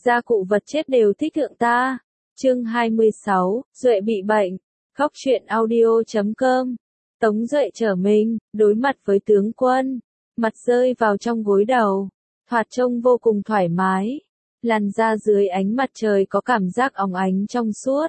gia cụ vật chết đều thích thượng ta. Chương 26, Duệ bị bệnh. Góc truyện audio.com. Tống Duệ trở mình, đối mặt với tướng quân, mặt rơi vào trong gối đầu, thoạt trông vô cùng thoải mái. Làn da dưới ánh mặt trời có cảm giác óng ánh trong suốt.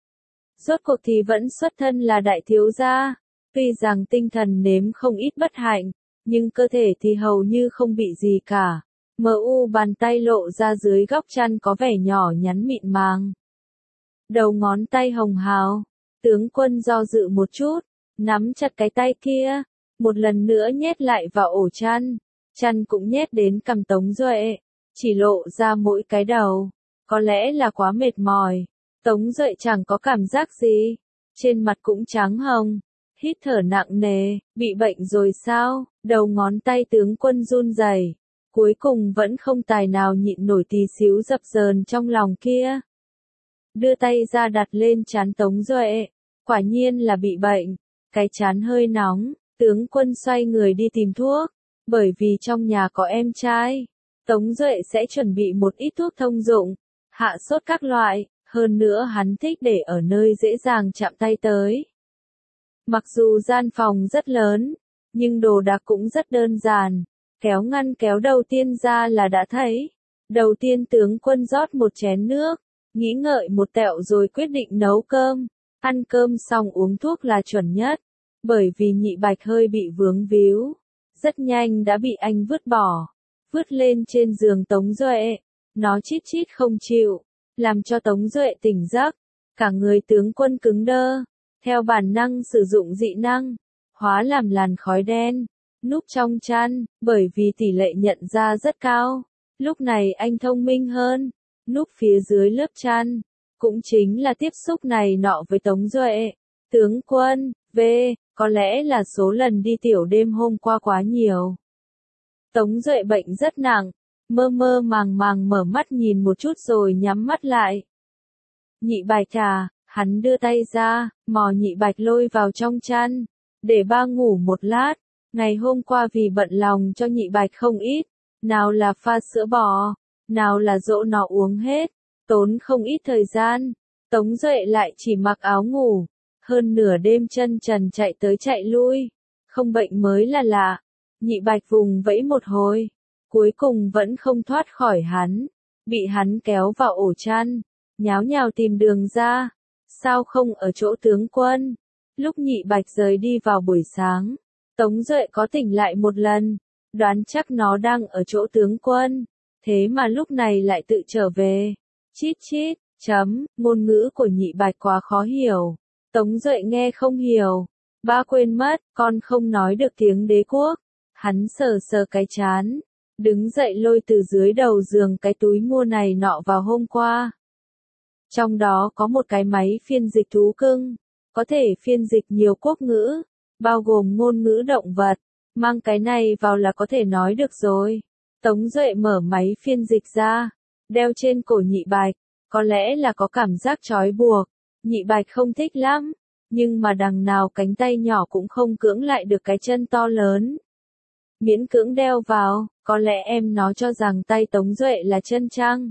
Rốt cuộc thì vẫn xuất thân là đại thiếu gia, tuy rằng tinh thần nếm không ít bất hạnh, nhưng cơ thể thì hầu như không bị gì cả. Bàn tay lộ ra dưới góc chăn có vẻ nhỏ nhắn mịn màng. Đầu ngón tay hồng hào, tướng quân do dự một chút, nắm chặt cái tay kia, một lần nữa nhét lại vào ổ chăn, chăn cũng nhét đến cằm Tống Duệ, chỉ lộ ra mỗi cái đầu, có lẽ là quá mệt mỏi. Tống Duệ chẳng có cảm giác gì, trên mặt cũng trắng hồng, hít thở nặng nề, bị bệnh rồi sao? Đầu ngón tay tướng quân run rẩy, cuối cùng vẫn không tài nào nhịn nổi tí xíu dập dờn trong lòng kia. Đưa tay ra đặt lên trán Tống Duệ, quả nhiên là bị bệnh, cái trán hơi nóng, tướng quân xoay người đi tìm thuốc, bởi vì trong nhà có em trai, Tống Duệ sẽ chuẩn bị một ít thuốc thông dụng, hạ sốt các loại, hơn nữa hắn thích để ở nơi dễ dàng chạm tay tới. Mặc dù gian phòng rất lớn, nhưng đồ đạc cũng rất đơn giản, kéo ngăn kéo đầu tiên ra là đã thấy. Đầu tiên tướng quân rót một chén nước, nghĩ ngợi một tẹo rồi quyết định nấu cơm, ăn cơm xong uống thuốc là chuẩn nhất, bởi vì Nhị Bạch hơi bị vướng víu, rất nhanh đã bị anh vứt bỏ, vứt lên trên giường Tống Duệ, nó chít chít không chịu, làm cho Tống Duệ tỉnh giấc, cả người tướng quân cứng đơ, theo bản năng sử dụng dị năng, hóa làm làn khói đen, núp trong chăn, bởi vì tỷ lệ nhận ra rất cao. Lúc này anh thông minh hơn, núp phía dưới lớp chăn, cũng chính là tiếp xúc này nọ với Tống Duệ. Tướng quân, có lẽ là số lần đi tiểu đêm hôm qua quá nhiều. Tống Duệ bệnh rất nặng, mơ mơ màng màng mở mắt nhìn một chút rồi nhắm mắt lại. Nhị Bạch à, hắn đưa tay ra, mò Nhị Bạch lôi vào trong chăn, để ba ngủ một lát. Ngày hôm qua vì bận lòng cho Nhị Bạch không ít, nào là pha sữa bò, nào là dỗ nó uống hết, tốn không ít thời gian. Tống Duệ lại chỉ mặc áo ngủ, hơn nửa đêm chân trần chạy tới chạy lui, không bệnh mới là lạ. Nhị Bạch vùng vẫy một hồi, cuối cùng vẫn không thoát khỏi hắn, bị hắn kéo vào ổ chăn, nháo nhào tìm đường ra. Sao không ở chỗ tướng quân? Lúc Nhị Bạch rời đi vào buổi sáng, Tống Duệ có tỉnh lại một lần, đoán chắc nó đang ở chỗ tướng quân, thế mà lúc này lại tự trở về. Chít chít, ngôn ngữ của Nhị Bạch quá khó hiểu. Tống Duệ nghe không hiểu. Ba quên mất, con không nói được tiếng đế quốc. Hắn sờ sờ cái trán, đứng dậy lôi từ dưới đầu giường cái túi mua này nọ vào hôm qua. Trong đó có một cái máy phiên dịch thú cưng, có thể phiên dịch nhiều quốc ngữ, bao gồm ngôn ngữ động vật, mang cái này vào là có thể nói được rồi. Tống Duệ mở máy phiên dịch ra, đeo trên cổ Nhị Bạch, có lẽ là có cảm giác trói buộc, Nhị Bạch không thích lắm, nhưng mà đằng nào cánh tay nhỏ cũng không cưỡng lại được cái chân to lớn. Miễn cưỡng đeo vào, có lẽ em nó cho rằng tay Tống Duệ là chân chăng.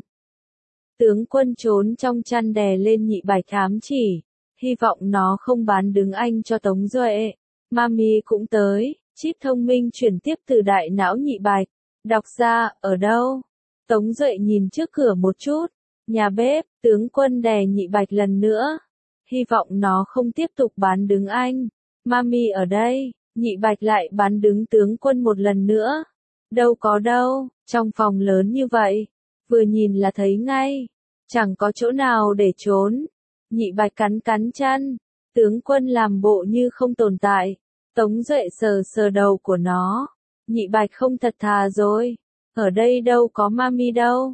Tướng quân trốn trong chăn đè lên Nhị Bạch ám chỉ, hy vọng nó không bán đứng anh cho Tống Duệ. Mami cũng tới, chip thông minh chuyển tiếp từ đại não Nhị Bạch, đọc ra, ở đâu? Tống Duệ nhìn trước cửa một chút, nhà bếp, tướng quân đè Nhị Bạch lần nữa, hy vọng nó không tiếp tục bán đứng anh. Mami ở đây, Nhị Bạch lại bán đứng tướng quân một lần nữa. Đâu có đâu, trong phòng lớn như vậy, vừa nhìn là thấy ngay, chẳng có chỗ nào để trốn. Nhị Bạch cắn cắn chân, tướng quân làm bộ như không tồn tại. Tống Duệ sờ sờ đầu của nó, Nhị Bạch không thật thà rồi, ở đây đâu có mami đâu.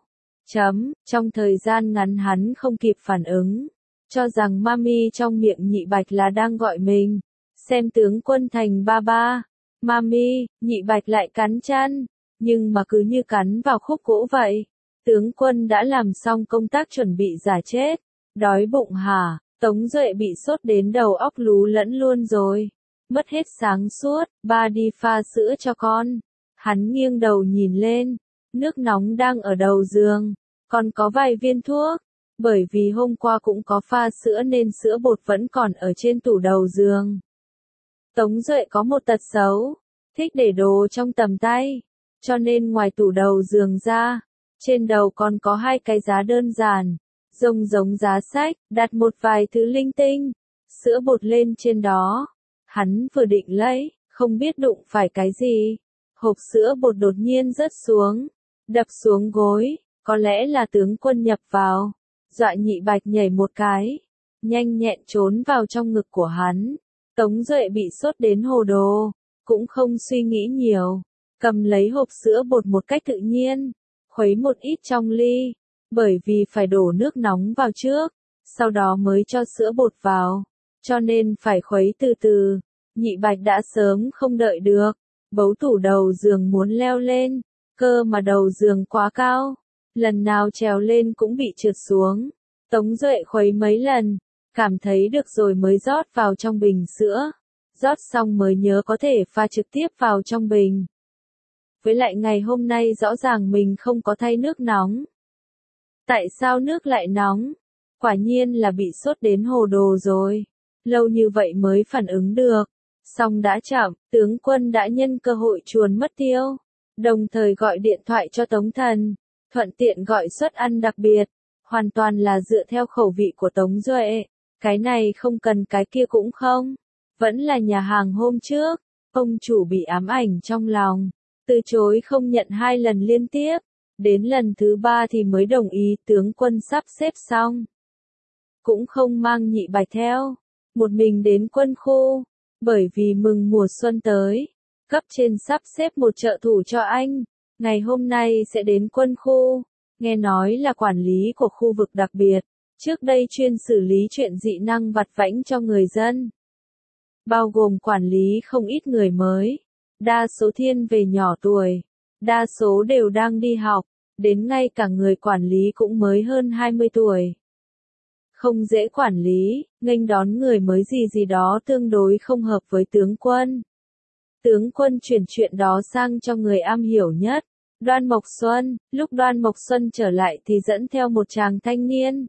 Trong thời gian ngắn hắn không kịp phản ứng, cho rằng mami trong miệng Nhị Bạch là đang gọi mình, xem tướng quân thành ba ba. Mami, Nhị Bạch lại cắn chân, nhưng mà cứ như cắn vào khúc gỗ vậy. Tướng quân đã làm xong công tác chuẩn bị giả chết, đói bụng hả? Tống Duệ bị sốt đến đầu óc lú lẫn luôn rồi, mất hết sáng suốt. Ba đi pha sữa cho con. Hắn nghiêng đầu nhìn lên, nước nóng đang ở đầu giường, còn có vài viên thuốc. Bởi vì hôm qua cũng có pha sữa nên sữa bột vẫn còn ở trên tủ đầu giường. Tống Duệ có một tật xấu, thích để đồ trong tầm tay, cho nên ngoài tủ đầu giường ra, trên đầu còn có hai cái giá đơn giản, giống giá sách, đặt một vài thứ linh tinh, sữa bột lên trên đó. Hắn vừa định lấy, không biết đụng phải cái gì, hộp sữa bột đột nhiên rớt xuống, đập xuống gối, có lẽ là tướng quân nhập vào, dọa Nhị Bạch nhảy một cái, nhanh nhẹn trốn vào trong ngực của hắn. Tống Duệ bị sốt đến hồ đồ, cũng không suy nghĩ nhiều, cầm lấy hộp sữa bột một cách tự nhiên, khuấy một ít trong ly, bởi vì phải đổ nước nóng vào trước, sau đó mới cho sữa bột vào, cho nên phải khuấy từ từ. Nhị Bạch đã sớm không đợi được, bấu tủ đầu giường muốn leo lên, cơ mà đầu giường quá cao, lần nào trèo lên cũng bị trượt xuống. Tống Duệ khuấy mấy lần, cảm thấy được rồi mới rót vào trong bình sữa, rót xong mới nhớ có thể pha trực tiếp vào trong bình. Với lại ngày hôm nay rõ ràng mình không có thay nước nóng. Tại sao nước lại nóng? Quả nhiên là bị sốt đến hồ đồ rồi. Lâu như vậy mới phản ứng được. Xong đã chậm, tướng quân đã nhân cơ hội chuồn mất tiêu. Đồng thời gọi điện thoại cho Tống Thần, thuận tiện gọi suất ăn đặc biệt. Hoàn toàn là dựa theo khẩu vị của Tống Duệ. Cái này không cần cái kia cũng không. Vẫn là nhà hàng hôm trước. Ông chủ bị ám ảnh trong lòng. Từ chối không nhận 2 lần liên tiếp. Đến lần thứ 3 thì mới đồng ý. Tướng quân sắp xếp xong, cũng không mang Nhị Bạch theo, một mình đến quân khu, bởi vì mừng mùa xuân tới, cấp trên sắp xếp một trợ thủ cho anh, ngày hôm nay sẽ đến quân khu, nghe nói là quản lý của khu vực đặc biệt, trước đây chuyên xử lý chuyện dị năng vặt vãnh cho người dân, bao gồm quản lý không ít người mới, đa số thiên về nhỏ tuổi, đa số đều đang đi học, đến ngay cả người quản lý cũng mới hơn 20 tuổi. Không dễ quản lý, nghênh đón người mới gì đó tương đối không hợp với tướng quân. Tướng quân chuyển chuyện đó sang cho người am hiểu nhất, Đoan Mộc Xuân. Lúc Đoan Mộc Xuân trở lại thì dẫn theo một chàng thanh niên.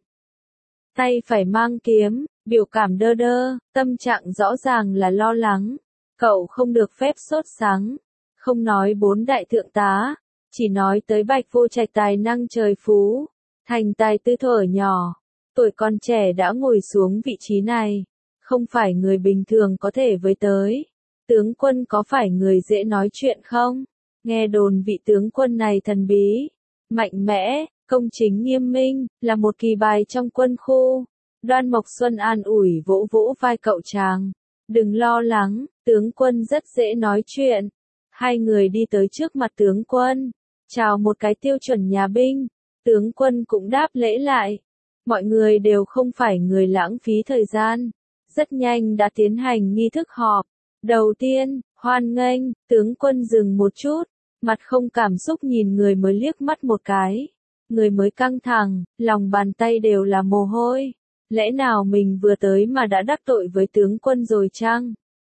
Tay phải mang kiếm, biểu cảm đơ đơ, tâm trạng rõ ràng là lo lắng. Cậu không được phép sốt sắng, không nói 4 đại thượng tá, chỉ nói tới Bạch Vô Trạch tài năng trời phú, thành tài tư thuở nhỏ. Tuổi còn trẻ đã ngồi xuống vị trí này, không phải người bình thường có thể với tới. Tướng quân có phải người dễ nói chuyện không? Nghe đồn vị tướng quân này thần bí, mạnh mẽ, công chính nghiêm minh, là một kỳ bài trong quân khu. Đoan Mộc Xuân an ủi vỗ vỗ vai cậu chàng. Đừng lo lắng, tướng quân rất dễ nói chuyện. Hai người đi tới trước mặt tướng quân, chào một cái tiêu chuẩn nhà binh. Tướng quân cũng đáp lễ lại. Mọi người đều không phải người lãng phí thời gian. Rất nhanh đã tiến hành nghi thức họp. Đầu tiên, hoan nghênh, tướng quân dừng một chút, mặt không cảm xúc nhìn người mới liếc mắt một cái. Người mới căng thẳng, lòng bàn tay đều là mồ hôi. Lẽ nào mình vừa tới mà đã đắc tội với tướng quân rồi chăng?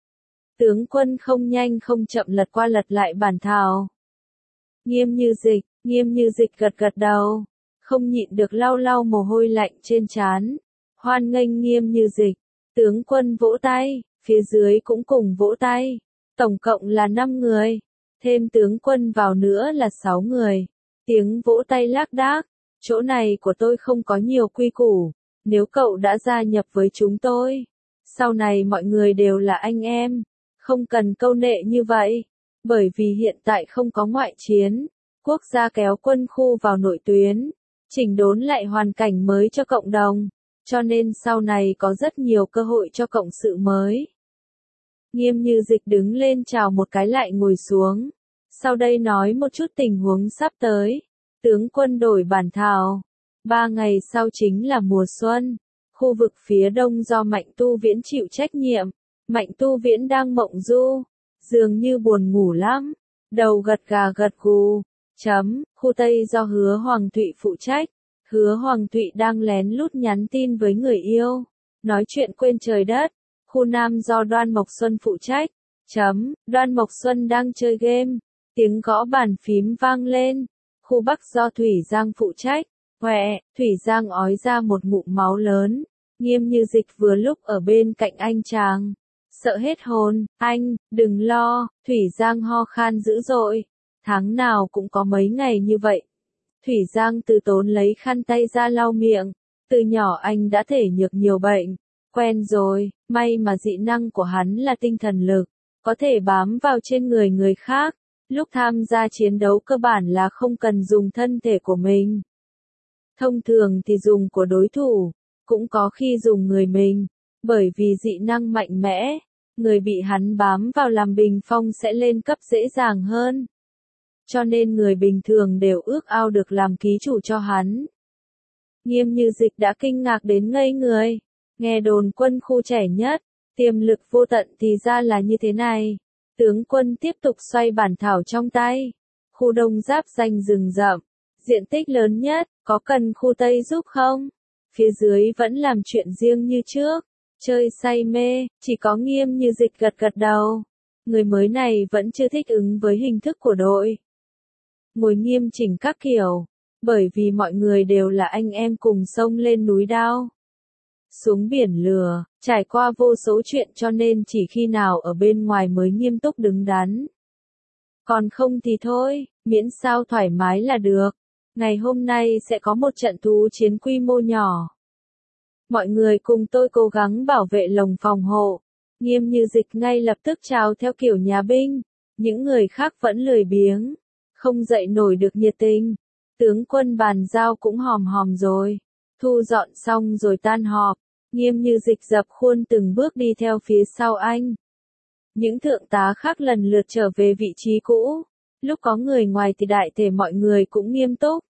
Tướng quân không nhanh không chậm lật qua lật lại bản thảo. Nghiêm Như Dịch gật gật đầu. Không nhịn được lau lau mồ hôi lạnh trên trán. Hoan nghênh Nghiêm Như Dịch. Tướng quân vỗ tay, phía dưới cũng cùng vỗ tay. Tổng cộng là 5 người. Thêm tướng quân vào nữa là 6 người. Tiếng vỗ tay lác đác. Chỗ này của tôi không có nhiều quy củ. Nếu cậu đã gia nhập với chúng tôi, sau này mọi người đều là anh em. Không cần câu nệ như vậy. Bởi vì hiện tại không có ngoại chiến. Quốc gia kéo quân khu vào nội tuyến. Chỉnh đốn lại hoàn cảnh mới cho cộng đồng, cho nên sau này có rất nhiều cơ hội cho cộng sự mới. Nghiêm Như Dịch đứng lên chào một cái lại ngồi xuống. Sau đây nói một chút tình huống sắp tới. Tướng quân đổi bản thảo. 3 ngày sau chính là mùa xuân. Khu vực phía đông do Mạnh Tu Viễn chịu trách nhiệm. Mạnh Tu Viễn đang mộng du, dường như buồn ngủ lắm. Đầu gật gà gật gù. Khu Tây do Hứa Hoàng Thụy phụ trách. Hứa Hoàng Thụy đang lén lút nhắn tin với người yêu, nói chuyện quên trời đất. Khu Nam do Đoan Mộc Xuân phụ trách. Đoan Mộc Xuân đang chơi game. Tiếng gõ bàn phím vang lên. Khu Bắc do Thủy Giang phụ trách. Quẹ, Thủy Giang ói ra một ngụm máu lớn. Nghiêm Như Dịch vừa lúc ở bên cạnh anh chàng. Sợ hết hồn, anh, đừng lo, Thủy Giang ho khan dữ dội. Tháng nào cũng có mấy ngày như vậy. Thủy Giang từ tốn lấy khăn tay ra lau miệng. Từ nhỏ anh đã thể nhược nhiều bệnh. Quen rồi, may mà dị năng của hắn là tinh thần lực. Có thể bám vào trên người người khác. Lúc tham gia chiến đấu cơ bản là không cần dùng thân thể của mình. Thông thường thì dùng của đối thủ, cũng có khi dùng người mình. Bởi vì dị năng mạnh mẽ, người bị hắn bám vào làm bình phong sẽ lên cấp dễ dàng hơn. Cho nên người bình thường đều ước ao được làm ký chủ cho hắn. Nghiêm Như Dịch đã kinh ngạc đến ngây người. Nghe đồn quân khu trẻ nhất, tiềm lực vô tận thì ra là như thế này. Tướng quân tiếp tục xoay bản thảo trong tay. Khu đông giáp danh rừng rậm, diện tích lớn nhất, có cần khu Tây giúp không? Phía dưới vẫn làm chuyện riêng như trước. Chơi say mê, chỉ có Nghiêm Như Dịch gật gật đầu. Người mới này vẫn chưa thích ứng với hình thức của đội. Ngồi nghiêm chỉnh các kiểu. Bởi vì mọi người đều là anh em cùng sông lên núi đao. Xuống biển lửa, trải qua vô số chuyện cho nên chỉ khi nào ở bên ngoài mới nghiêm túc đứng đắn. Còn không thì thôi, miễn sao thoải mái là được. Ngày hôm nay sẽ có một trận thú chiến quy mô nhỏ. Mọi người cùng tôi cố gắng bảo vệ lồng phòng hộ. Nghiêm Như Dịch ngay lập tức chào theo kiểu nhà binh. Những người khác vẫn lười biếng. Không dậy nổi được nhiệt tình. Tướng quân bàn giao cũng hòm hòm rồi. Thu dọn xong rồi tan họp. Nghiêm Như Dịch dập khuôn từng bước đi theo phía sau anh. Những thượng tá khác lần lượt trở về vị trí cũ. Lúc có người ngoài thì đại thể mọi người cũng nghiêm túc.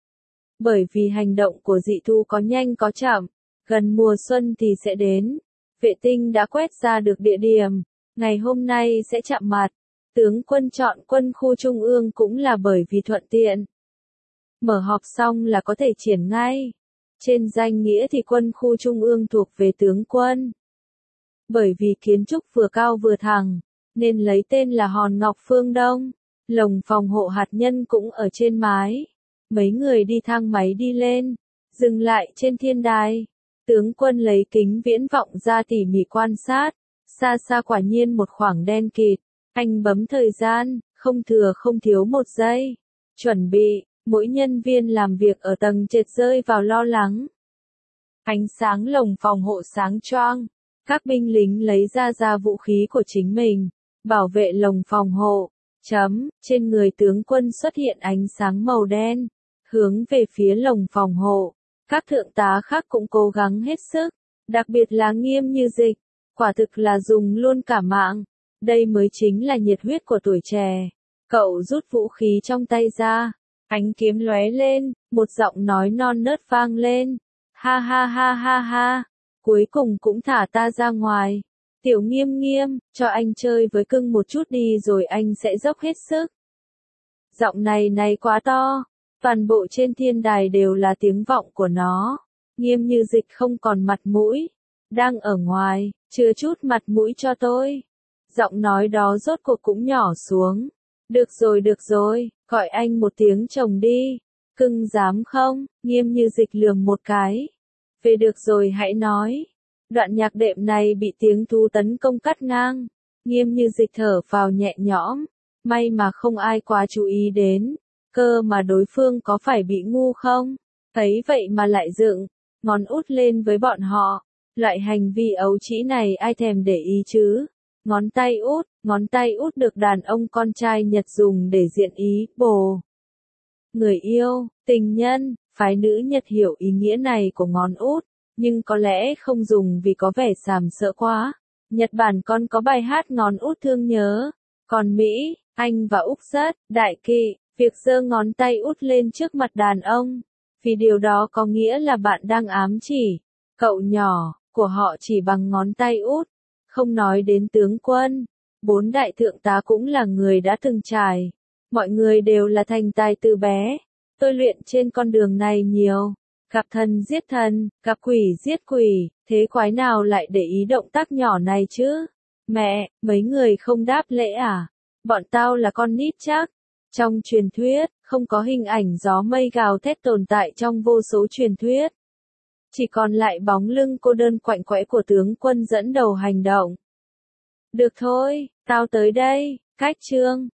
Bởi vì hành động của dị thu có nhanh có chậm. Gần mùa xuân thì sẽ đến. Vệ tinh đã quét ra được địa điểm. Ngày hôm nay sẽ chạm mặt. Tướng quân chọn quân khu trung ương cũng là bởi vì thuận tiện. Mở họp xong là có thể triển ngay. Trên danh nghĩa thì quân khu trung ương thuộc về tướng quân. Bởi vì kiến trúc vừa cao vừa thẳng, nên lấy tên là Hòn Ngọc Phương Đông. Lồng phòng hộ hạt nhân cũng ở trên mái. Mấy người đi thang máy đi lên, dừng lại trên thiên đài. Tướng quân lấy kính viễn vọng ra tỉ mỉ quan sát. Xa xa quả nhiên một khoảng đen kịt. Anh bấm thời gian, không thừa không thiếu một giây. Chuẩn bị. Mỗi nhân viên làm việc ở tầng trệt rơi vào lo lắng. Ánh sáng lồng phòng hộ sáng choang. Các binh lính lấy ra vũ khí của chính mình. Bảo vệ lồng phòng hộ. Trên người tướng quân xuất hiện ánh sáng màu đen. Hướng về phía lồng phòng hộ. Các thượng tá khác cũng cố gắng hết sức. Đặc biệt là Nghiêm Như Dịch. Quả thực là dùng luôn cả mạng. Đây mới chính là nhiệt huyết của tuổi trẻ. Cậu rút vũ khí trong tay ra. Ánh kiếm lóe lên, một giọng nói non nớt vang lên. Ha ha ha ha ha, cuối cùng cũng thả ta ra ngoài. Tiểu Nghiêm Nghiêm, cho anh chơi với cưng một chút đi rồi anh sẽ dốc hết sức. Giọng này quá to, toàn bộ trên thiên đài đều là tiếng vọng của nó. Nghiêm Như Dịch không còn mặt mũi. Đang ở ngoài, chừa chút mặt mũi cho tôi. Giọng nói đó rốt cuộc cũng nhỏ xuống. Được rồi, gọi anh một tiếng chồng đi. Cưng dám không? Nghiêm Như Dịch lườm một cái. Về được rồi hãy nói. Đoạn nhạc đệm này bị tiếng thú tấn công cắt ngang. Nghiêm Như Dịch thở phào nhẹ nhõm. May mà không ai quá chú ý đến. Cơ mà đối phương có phải bị ngu không? Thấy vậy mà lại dựng ngón út lên với bọn họ. Loại hành vi ấu trĩ này ai thèm để ý chứ? Ngón tay út được đàn ông con trai Nhật dùng để diện ý, bồ. Người yêu, tình nhân, phái nữ Nhật hiểu ý nghĩa này của ngón út, nhưng có lẽ không dùng vì có vẻ sàm sỡ quá. Nhật Bản còn có bài hát ngón út thương nhớ. Còn Mỹ, Anh và Úc rất đại kỵ việc giơ ngón tay út lên trước mặt đàn ông, vì điều đó có nghĩa là bạn đang ám chỉ cậu nhỏ của họ chỉ bằng ngón tay út. Không nói đến tướng quân, 4 đại thượng tá cũng là người đã từng trải. Mọi người đều là thành tài từ bé. Tôi luyện trên con đường này nhiều. Gặp thần giết thần, gặp quỷ giết quỷ, thế quái nào lại để ý động tác nhỏ này chứ? Mẹ, mấy người không đáp lễ à? Bọn tao là con nít chắc. Trong truyền thuyết, không có hình ảnh gió mây gào thét tồn tại trong vô số truyền thuyết. Chỉ còn lại bóng lưng cô đơn quạnh quẽ của tướng quân dẫn đầu hành động. Được thôi, tao tới đây, cách chương.